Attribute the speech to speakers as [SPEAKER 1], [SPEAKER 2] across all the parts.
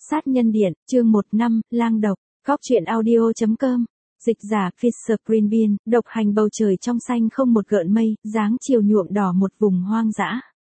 [SPEAKER 1] Sát nhân điện, chương 1 lang độc, góc truyện audio.com, dịch giả Fisher Greenbean, độc hành bầu trời trong xanh không một gợn mây, dáng chiều nhuộm đỏ một vùng hoang dã.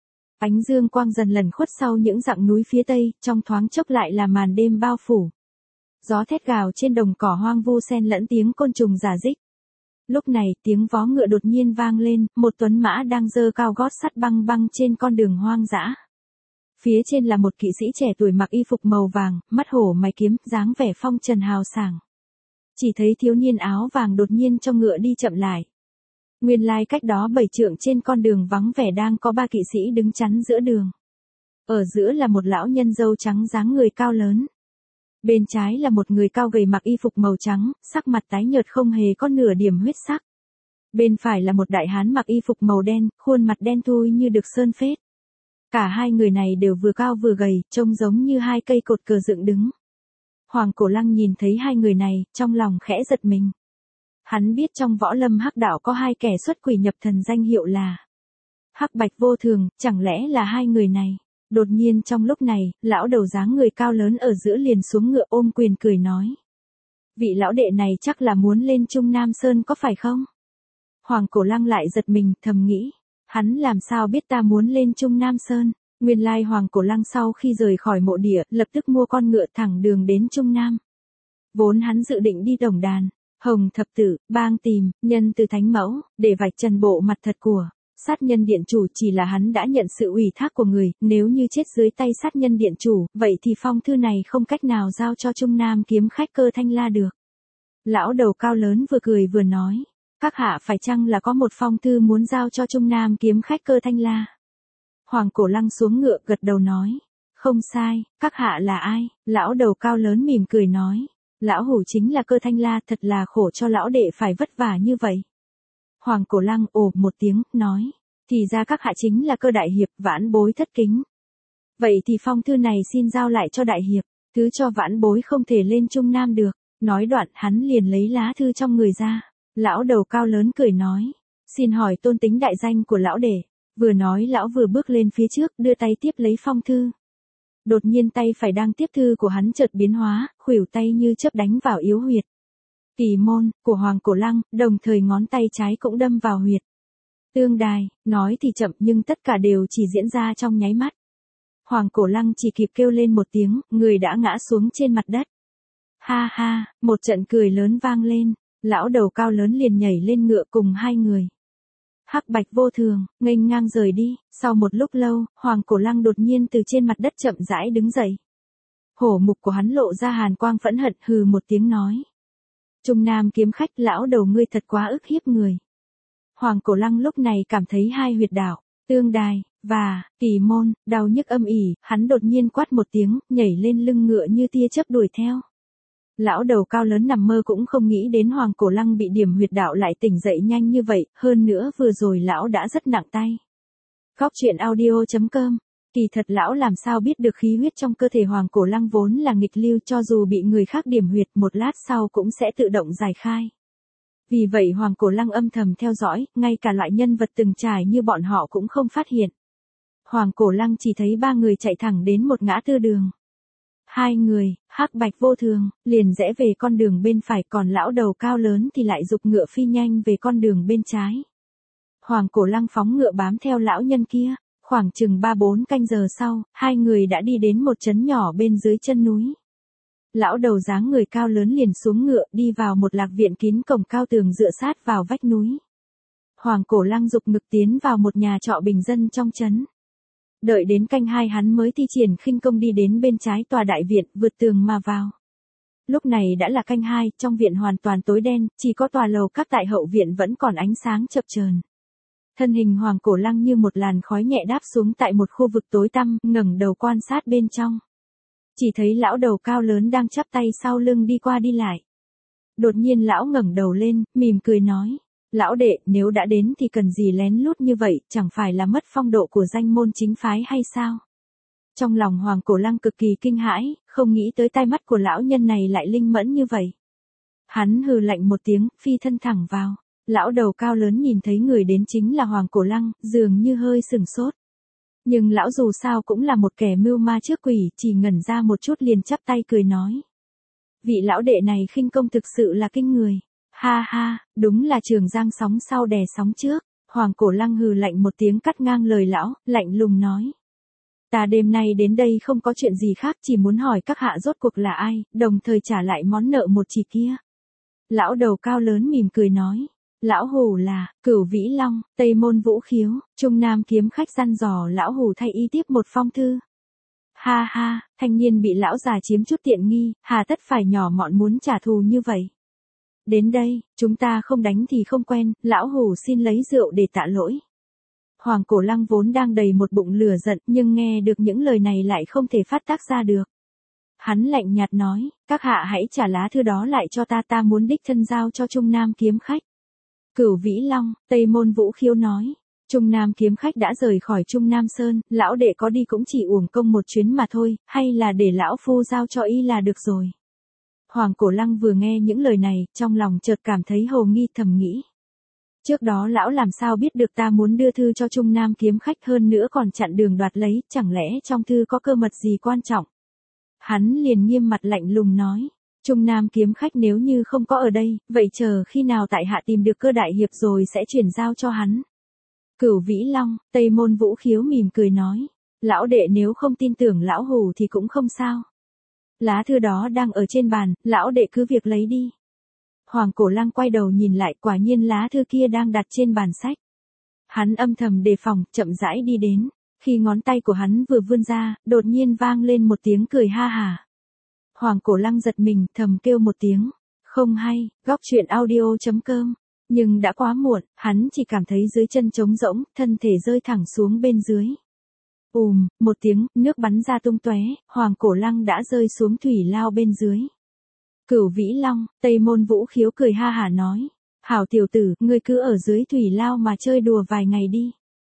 [SPEAKER 1] Ánh dương quang dần lẩn khuất sau những dặng núi phía tây, trong thoáng chốc lại là màn đêm bao phủ. Gió thét gào trên đồng cỏ hoang vu xen lẫn tiếng côn trùng rả rích. Lúc này, tiếng vó ngựa đột nhiên vang lên, một tuấn mã đang giơ cao gót sắt băng băng trên con đường hoang dã. Phía trên là một kỵ sĩ trẻ tuổi mặc y phục màu vàng, mắt hổ mày kiếm, dáng vẻ phong trần hào sảng. Chỉ thấy thiếu niên áo vàng đột nhiên cho ngựa đi chậm lại. Nguyên lai cách đó 7 trượng trên con đường vắng vẻ đang có 3 kỵ sĩ đứng chắn giữa đường. Ở giữa là một lão nhân râu trắng dáng người cao lớn. Bên trái là một người cao gầy mặc y phục màu trắng, sắc mặt tái nhợt không hề có nửa điểm huyết sắc. Bên phải là một đại hán mặc y phục màu đen, khuôn mặt đen thui như được sơn phết. Cả hai người này đều vừa cao vừa gầy, trông giống như hai cây cột cờ dựng đứng. Hoàng Cổ Lăng nhìn thấy hai người này, trong lòng khẽ giật mình. Hắn biết trong võ lâm hắc đạo có hai kẻ xuất quỷ nhập thần danh hiệu là Hắc Bạch Vô Thường, chẳng lẽ là hai người này? Đột nhiên trong lúc này, lão đầu dáng người cao lớn ở giữa liền xuống ngựa ôm quyền cười nói. Vị lão đệ này chắc là muốn lên Trung Nam Sơn có phải không? Hoàng Cổ Lăng lại giật mình, thầm nghĩ. Hắn làm sao biết ta muốn lên Trung Nam Sơn? Nguyên lai Hoàng Cổ Lăng sau khi rời khỏi mộ địa, lập tức mua con ngựa thẳng đường đến Trung Nam. Vốn hắn dự định đi Đồng Đàn, Hồng Thập Tử, Bang Tìm, Nhân Từ Thánh Mẫu, để vạch trần bộ mặt thật của sát nhân điện chủ, chỉ là hắn đã nhận sự ủy thác của người, nếu như chết dưới tay sát nhân điện chủ, vậy thì phong thư này không cách nào giao cho Trung Nam kiếm khách Cơ Thanh La được. Lão đầu cao lớn vừa cười vừa nói. Các hạ phải chăng là có một phong thư muốn giao cho Trung Nam kiếm khách Cơ Thanh La? Hoàng Cổ Lăng xuống ngựa gật đầu nói. Không sai, các hạ là ai? Lão đầu cao lớn mỉm cười nói. Lão hủ chính là Cơ Thanh La, thật là khổ cho lão đệ phải vất vả như vậy. Hoàng Cổ Lăng ồ một tiếng, nói. Thì ra các hạ chính là Cơ đại hiệp, vãn bối thất kính. Vậy thì phong thư này xin giao lại cho đại hiệp, thứ cho vãn bối không thể lên Trung Nam được. Nói đoạn hắn liền lấy lá thư trong người ra. Lão đầu cao lớn cười nói. Xin hỏi tôn tính đại danh của lão đệ. Vừa nói lão vừa bước lên phía trước, đưa tay tiếp lấy phong thư. Đột nhiên tay phải đang tiếp thư của hắn chợt biến hóa, khuỷu tay như chớp đánh vào yếu huyệt Kỳ Môn của Hoàng Cổ Lăng, đồng thời ngón tay trái cũng đâm vào huyệt Tương Đài. Nói thì chậm nhưng tất cả đều chỉ diễn ra trong nháy mắt. Hoàng Cổ Lăng chỉ kịp kêu lên một tiếng, người đã ngã xuống trên mặt đất. Ha ha, một trận cười lớn vang lên. Lão đầu cao lớn liền nhảy lên ngựa cùng hai người. Hắc Bạch Vô Thường, nghênh ngang rời đi. Sau một lúc lâu, Hoàng Cổ Lăng đột nhiên từ trên mặt đất chậm rãi đứng dậy. Hổ mục của hắn lộ ra hàn quang phẫn hận, hừ một tiếng nói. Trung Nam kiếm khách, lão đầu ngươi thật quá ức hiếp người. Hoàng Cổ Lăng lúc này cảm thấy hai huyệt đạo, Tương Đài và Kỳ Môn đau nhức âm ỉ, hắn đột nhiên quát một tiếng, nhảy lên lưng ngựa như tia chớp đuổi theo. Lão đầu cao lớn nằm mơ cũng không nghĩ đến Hoàng Cổ Lăng bị điểm huyệt đạo lại tỉnh dậy nhanh như vậy, hơn nữa vừa rồi lão đã rất nặng tay. Góc truyện audio.com, kỳ thật lão làm sao biết được khí huyết trong cơ thể Hoàng Cổ Lăng vốn là nghịch lưu, cho dù bị người khác điểm huyệt một lát sau cũng sẽ tự động giải khai. Vì vậy Hoàng Cổ Lăng âm thầm theo dõi, ngay cả loại nhân vật từng trải như bọn họ cũng không phát hiện. Hoàng Cổ Lăng chỉ thấy ba người chạy thẳng đến một ngã tư đường. Hai người, Hắc Bạch Vô Thường, liền rẽ về con đường bên phải, còn lão đầu cao lớn thì lại giục ngựa phi nhanh về con đường bên trái. Hoàng Cổ Lăng phóng ngựa bám theo lão nhân kia, khoảng chừng 3-4 canh giờ sau, hai người đã đi đến một trấn nhỏ bên dưới chân núi. Lão đầu dáng người cao lớn liền xuống ngựa đi vào một lạc viện kín cổng cao tường dựa sát vào vách núi. Hoàng Cổ Lăng giục ngực tiến vào một nhà trọ bình dân trong trấn. Đợi đến canh 2 hắn mới thi triển khinh công đi đến bên trái tòa đại viện, vượt tường mà vào. Lúc này đã là canh 2, trong viện hoàn toàn tối đen, chỉ có tòa lầu các tại hậu viện vẫn còn ánh sáng chập chờn. Thân hình Hoàng Cổ Lăng như một làn khói nhẹ đáp xuống tại một khu vực tối tăm, ngẩng đầu quan sát bên trong. Chỉ thấy lão đầu cao lớn đang chắp tay sau lưng đi qua đi lại. Đột nhiên lão ngẩng đầu lên, mỉm cười nói. Lão đệ, nếu đã đến thì cần gì lén lút như vậy, chẳng phải là mất phong độ của danh môn chính phái hay sao? Trong lòng Hoàng Cổ Lăng cực kỳ kinh hãi, không nghĩ tới tai mắt của lão nhân này lại linh mẫn như vậy. Hắn hừ lạnh một tiếng, phi thân thẳng vào. Lão đầu cao lớn nhìn thấy người đến chính là Hoàng Cổ Lăng, dường như hơi sửng sốt. Nhưng lão dù sao cũng là một kẻ mưu ma trước quỷ, chỉ ngẩn ra một chút liền chắp tay cười nói. Vị lão đệ này khinh công thực sự là kinh người. Ha ha, đúng là Trường Giang sóng sau đè sóng trước. Hoàng Cổ Lăng hừ lạnh một tiếng cắt ngang lời lão, lạnh lùng nói. Ta đêm nay đến đây không có chuyện gì khác, chỉ muốn hỏi các hạ rốt cuộc là ai, đồng thời trả lại món nợ một chỉ kia. Lão đầu cao lớn mỉm cười nói. Lão hủ là, Cửu Vĩ Long, Tây Môn Vũ Khiếu, Trung Nam kiếm khách săn dò lão hủ thay y tiếp một phong thư. Ha ha, thanh niên bị lão già chiếm chút tiện nghi, hà tất phải nhỏ mọn muốn trả thù như vậy. Đến đây, chúng ta không đánh thì không quen, lão hủ xin lấy rượu để tạ lỗi. Hoàng Cổ Lăng vốn đang đầy một bụng lửa giận, nhưng nghe được những lời này lại không thể phát tác ra được. Hắn lạnh nhạt nói, các hạ hãy trả lá thư đó lại cho ta muốn đích thân giao cho Trung Nam kiếm khách. Cửu Vĩ Long, Tây Môn Vũ Khiếu nói, Trung Nam kiếm khách đã rời khỏi Trung Nam Sơn, lão đệ có đi cũng chỉ uổng công một chuyến mà thôi, hay là để lão phu giao cho y là được rồi. Hoàng Cổ Lăng vừa nghe những lời này, trong lòng chợt cảm thấy hồ nghi, thầm nghĩ. Trước đó lão làm sao biết được ta muốn đưa thư cho Trung Nam kiếm khách, hơn nữa còn chặn đường đoạt lấy, chẳng lẽ trong thư có cơ mật gì quan trọng. Hắn liền nghiêm mặt lạnh lùng nói, Trung Nam kiếm khách nếu như không có ở đây, vậy chờ khi nào tại hạ tìm được Cơ đại hiệp rồi sẽ chuyển giao cho hắn. Cửu Vĩ Long, Tây Môn Vũ Khiếu mỉm cười nói, lão đệ nếu không tin tưởng lão hủ thì cũng không sao. Lá thư đó đang ở trên bàn, lão đệ cứ việc lấy đi. Hoàng Cổ Lăng quay đầu nhìn lại, quả nhiên lá thư kia đang đặt trên bàn sách. Hắn âm thầm đề phòng, chậm rãi đi đến. Khi ngón tay của hắn vừa vươn ra, đột nhiên vang lên một tiếng cười ha hả. Hoàng Cổ Lăng giật mình, thầm kêu một tiếng. Không hay, góc truyện audio.com. Nhưng đã quá muộn, hắn chỉ cảm thấy dưới chân trống rỗng, thân thể rơi thẳng xuống bên dưới. Một tiếng, nước bắn ra tung tóe, Hoàng Cổ Lăng đã rơi xuống thủy lao bên dưới. Cửu Vĩ Long, Tây Môn Vũ Khiếu cười ha hả nói. Hảo tiểu tử, ngươi cứ ở dưới thủy lao mà chơi đùa vài ngày đi.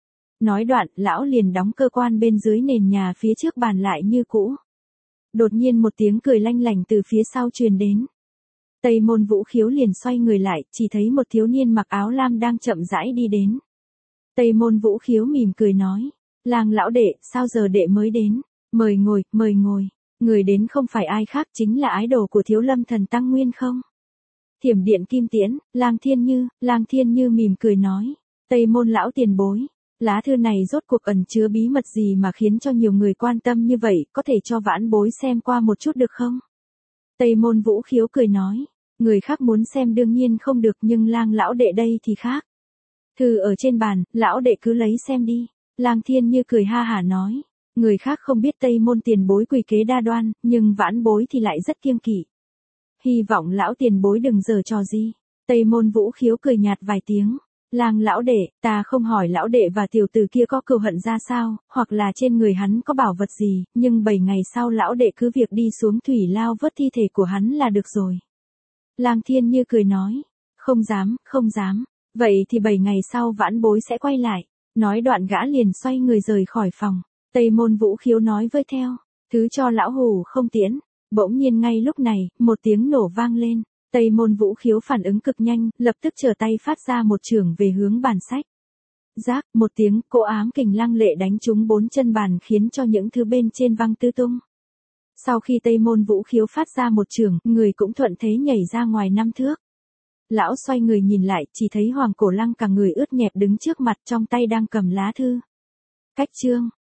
[SPEAKER 1] Nói đoạn, lão liền đóng cơ quan bên dưới nền nhà phía trước bàn lại như cũ. Đột nhiên một tiếng cười lanh lảnh từ phía sau truyền đến. Tây Môn Vũ Khiếu liền xoay người lại, chỉ thấy một thiếu niên mặc áo lam đang chậm rãi đi đến. Tây Môn Vũ Khiếu mỉm cười nói. Lang lão đệ, sao giờ đệ mới đến? Mời ngồi, mời ngồi. Người đến không phải ai khác, chính là ái đồ của Thiếu Lâm Thần Tăng Nguyên không? Thiểm Điện Kim Tiễn, Lang Thiên Như mỉm cười nói. Tây Môn lão tiền bối. Lá thư này rốt cuộc ẩn chứa bí mật gì mà khiến cho nhiều người quan tâm như vậy, có thể cho vãn bối xem qua một chút được không? Tây Môn Vũ Khiếu cười nói. Người khác muốn xem đương nhiên không được, nhưng Lang lão đệ đây thì khác. Thư ở trên bàn, lão đệ cứ lấy xem đi. Lang Thiên Như cười ha hả nói. Người khác không biết Tây Môn tiền bối quỷ kế đa đoan, nhưng vãn bối thì lại rất kiêng kỵ. Hy vọng lão tiền bối đừng giở trò gì. Tây Môn Vũ Khiếu cười nhạt vài tiếng. Lang lão đệ, ta không hỏi lão đệ và tiểu tử kia có cừu hận ra sao, hoặc là trên người hắn có bảo vật gì, nhưng 7 ngày sau lão đệ cứ việc đi xuống thủy lao vớt thi thể của hắn là được rồi. Lang Thiên Như cười nói. Không dám, không dám. Vậy thì 7 ngày sau vãn bối sẽ quay lại. Nói đoạn gã liền xoay người rời khỏi phòng. Tây Môn Vũ Khiếu nói với theo. Thứ cho lão hủ không tiễn. Bỗng nhiên ngay lúc này, một tiếng nổ vang lên. Tây Môn Vũ Khiếu phản ứng cực nhanh, lập tức trở tay phát ra một chưởng về hướng bàn sách. Rác, một tiếng, cỗ ám kình lăng lệ đánh trúng 4 chân bàn khiến cho những thứ bên trên văng tứ tung. Sau khi Tây Môn Vũ Khiếu phát ra một chưởng, người cũng thuận thế nhảy ra ngoài 5 thước. Lão xoay người nhìn lại, chỉ thấy Hoàng Cổ Lăng cả người ướt nhẹp đứng trước mặt, trong tay đang cầm lá thư. Cách chương